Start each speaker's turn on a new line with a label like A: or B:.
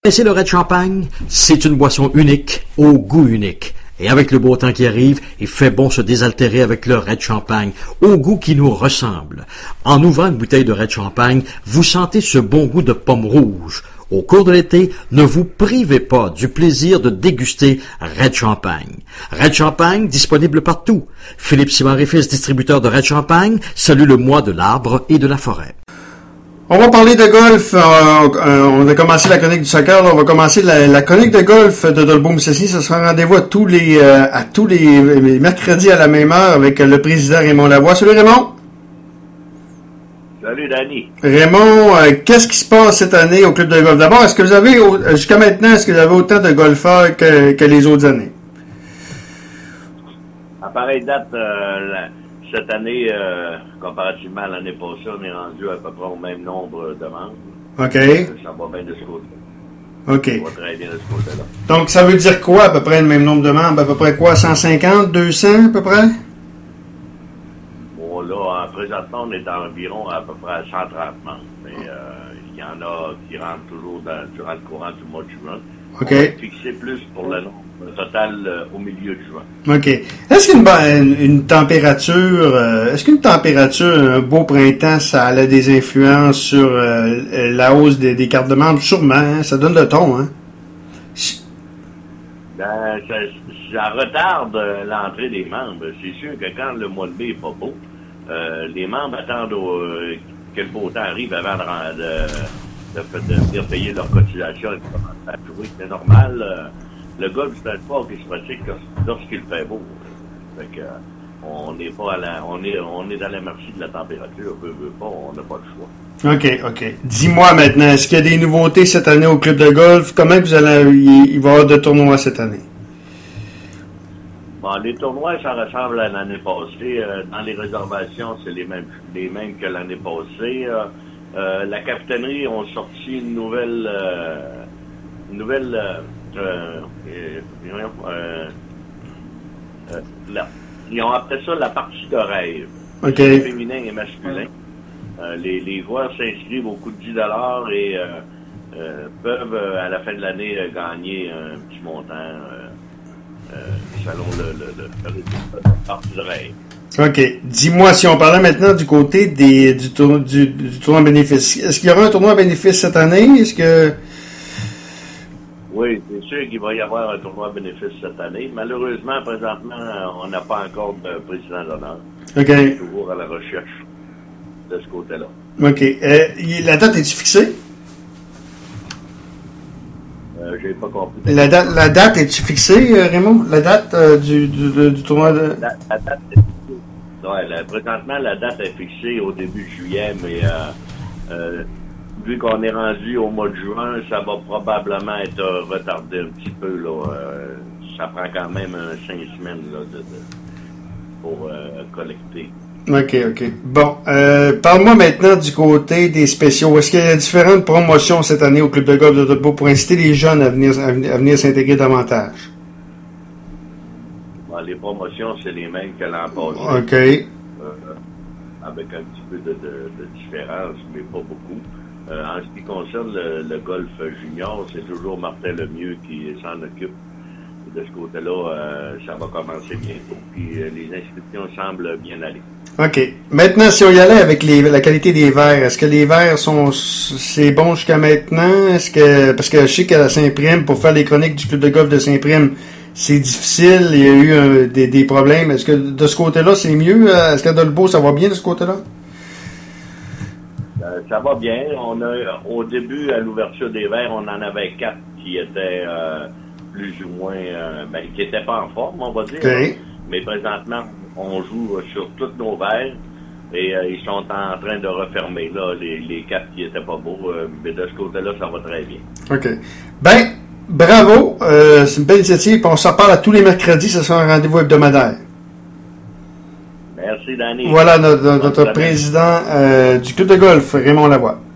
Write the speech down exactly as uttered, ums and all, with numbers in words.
A: C'est le Red Champagne, c'est une boisson unique, au goût unique. Et avec le beau temps qui arrive, il fait bon se désaltérer avec le Red Champagne, au goût qui nous ressemble. En ouvrant une bouteille de Red Champagne, vous sentez ce bon goût de pomme rouge. Au cours de l'été, ne vous privez pas du plaisir de déguster Red Champagne. Red Champagne, disponible partout. Philippe Simard et Fils, distributeur de Red Champagne, salue le mois de l'arbre et de la forêt.
B: On va parler de golf. Euh, euh, on a commencé la chronique du soccer. Là, on va commencer la, la chronique de golf de Dolbeau Mistassini. Ça sera un rendez-vous à tous les euh, à tous les, les mercredis à la même heure avec le président Raymond Lavoie. Salut Raymond.
C: Salut Danny.
B: Raymond, euh, qu'est-ce qui se passe cette année au club de golf? D'abord, est-ce que vous avez jusqu'à maintenant, est-ce que vous avez autant de golfeurs que, que les autres années?
C: À pareille date, euh, la, cette année, euh, comparativement à l'année passée, on est rendu à peu près au même nombre de membres.
B: OK.
C: Euh, ça va bien de ce côté-là.
B: OK.
C: Ça va très bien de ce côté-là.
B: Donc, ça veut dire quoi, à peu près, le même nombre de membres? À peu près quoi? cent cinquante, deux cents, à peu près?
C: Bon, là, présentement, on est environ à peu près à cent trente membres. Mais euh, il y en a qui rentrent toujours dans, durant le courant du mois de juin.
B: OK.
C: On va fixer plus pour le nombre total euh, au milieu de juin.
B: OK. Est-ce qu'une une, une température, euh, est-ce qu'une température, un beau printemps, ça a des influences sur euh, la hausse des, des cartes de membres? Sûrement, hein? Ça donne le ton, hein?
C: Ben, ça, ça retarde euh, l'entrée des membres. C'est sûr que quand le mois de mai est pas beau, euh, les membres attendent au, euh, que le beau temps arrive avant de, de, de, de venir payer leur cotisation et de commencer à jouer. C'est normal. Euh, le golf, c'est un sport qui se pratique lorsqu'il fait beau. Fait que, on n'est pas à la, on est, on est à la merci de la température. Veut, veut pas, on n'a pas le choix.
B: OK, OK. Dis-moi maintenant, est-ce qu'il y a des nouveautés cette année au club de golf? Comment vous allez, il, il va y avoir de tournois cette année?
C: Bon, les tournois, ça ressemble à l'année passée. Euh, dans les réservations, c'est les mêmes, les mêmes que l'année passée. Euh, euh, la capitainerie ont sorti une nouvelle, euh, une nouvelle, euh, euh, euh, euh, là. Ils ont appelé ça la partie de rêve.
B: OK.
C: Féminin et masculin. Euh, les, les joueurs s'inscrivent au coût de dix dollars et euh, euh, peuvent, euh, à la fin de l'année, euh, gagner un petit montant euh, euh, selon le, le, le, le résultat de la partie de rêve.
B: OK. Dis-moi, si on parlait maintenant du côté des, du, tour, du, du tournoi bénéfice, est-ce qu'il y aura un tournoi bénéfice cette année? Est-ce que...
C: Oui, c'est sûr qu'il va y avoir un tournoi bénéfice cette année. Malheureusement, présentement, on n'a pas encore de président d'honneur.
B: OK.
C: On est toujours à la recherche de ce côté-là.
B: OK. Euh, la date est-tu fixée?
C: Euh, j'ai pas compris.
B: La date, la date est-tu fixée, Raymond? La date euh, du, du, du tournoi de...
C: La, la date est fixée. Ouais, la, présentement, la date est fixée au début juillet, mais euh, euh, vu qu'on est rendu au mois de juin, ça va probablement être retardé un petit peu. Là. Euh, ça prend quand même un cinq semaines là, de, de, pour euh, collecter.
B: OK, OK. Bon, euh, parle-moi maintenant du côté des spéciaux. Est-ce qu'il y a différentes promotions cette année au Club de golf de Dolbeau pour inciter les jeunes à venir, à venir, à venir s'intégrer davantage?
C: Bon, les promotions, c'est les mêmes que l'an passé.
B: OK.
C: Euh, avec un petit peu de, de, de différence, mais pas beaucoup. Euh, en ce qui concerne le, le golf junior, c'est toujours Martin Lemieux qui s'en occupe. De ce côté-là, euh, ça va commencer bientôt. Puis euh, les inscriptions semblent bien aller.
B: OK. Maintenant, si on y allait avec les, la qualité des verres, est-ce que les verres sont c'est bon jusqu'à maintenant? Est-ce que parce que je sais qu'à Saint-Prime, pour faire les chroniques du club de golf de Saint-Prime, c'est difficile, il y a eu un, des, des problèmes. Est-ce que de ce côté-là, c'est mieux? Est-ce qu'à Dolbeau, ça va bien de ce côté-là?
C: Euh, ça va bien. On a au début, à l'ouverture des verres, on en avait quatre qui étaient euh, plus ou moins euh, ben, qui n'étaient pas en forme, on va dire.
B: Okay.
C: Mais présentement, on joue sur tous nos verres et euh, ils sont en train de refermer là les, les quatre qui étaient pas beaux. Euh, mais de ce côté-là, ça va très bien.
B: OK. Ben, bravo. Euh, c'est une belle initiative. On s'en parle à tous les mercredis. Ce sera un rendez-vous hebdomadaire.
C: Merci, Danny.
B: Voilà notre, notre président euh, du club de golf, Raymond Lavoie.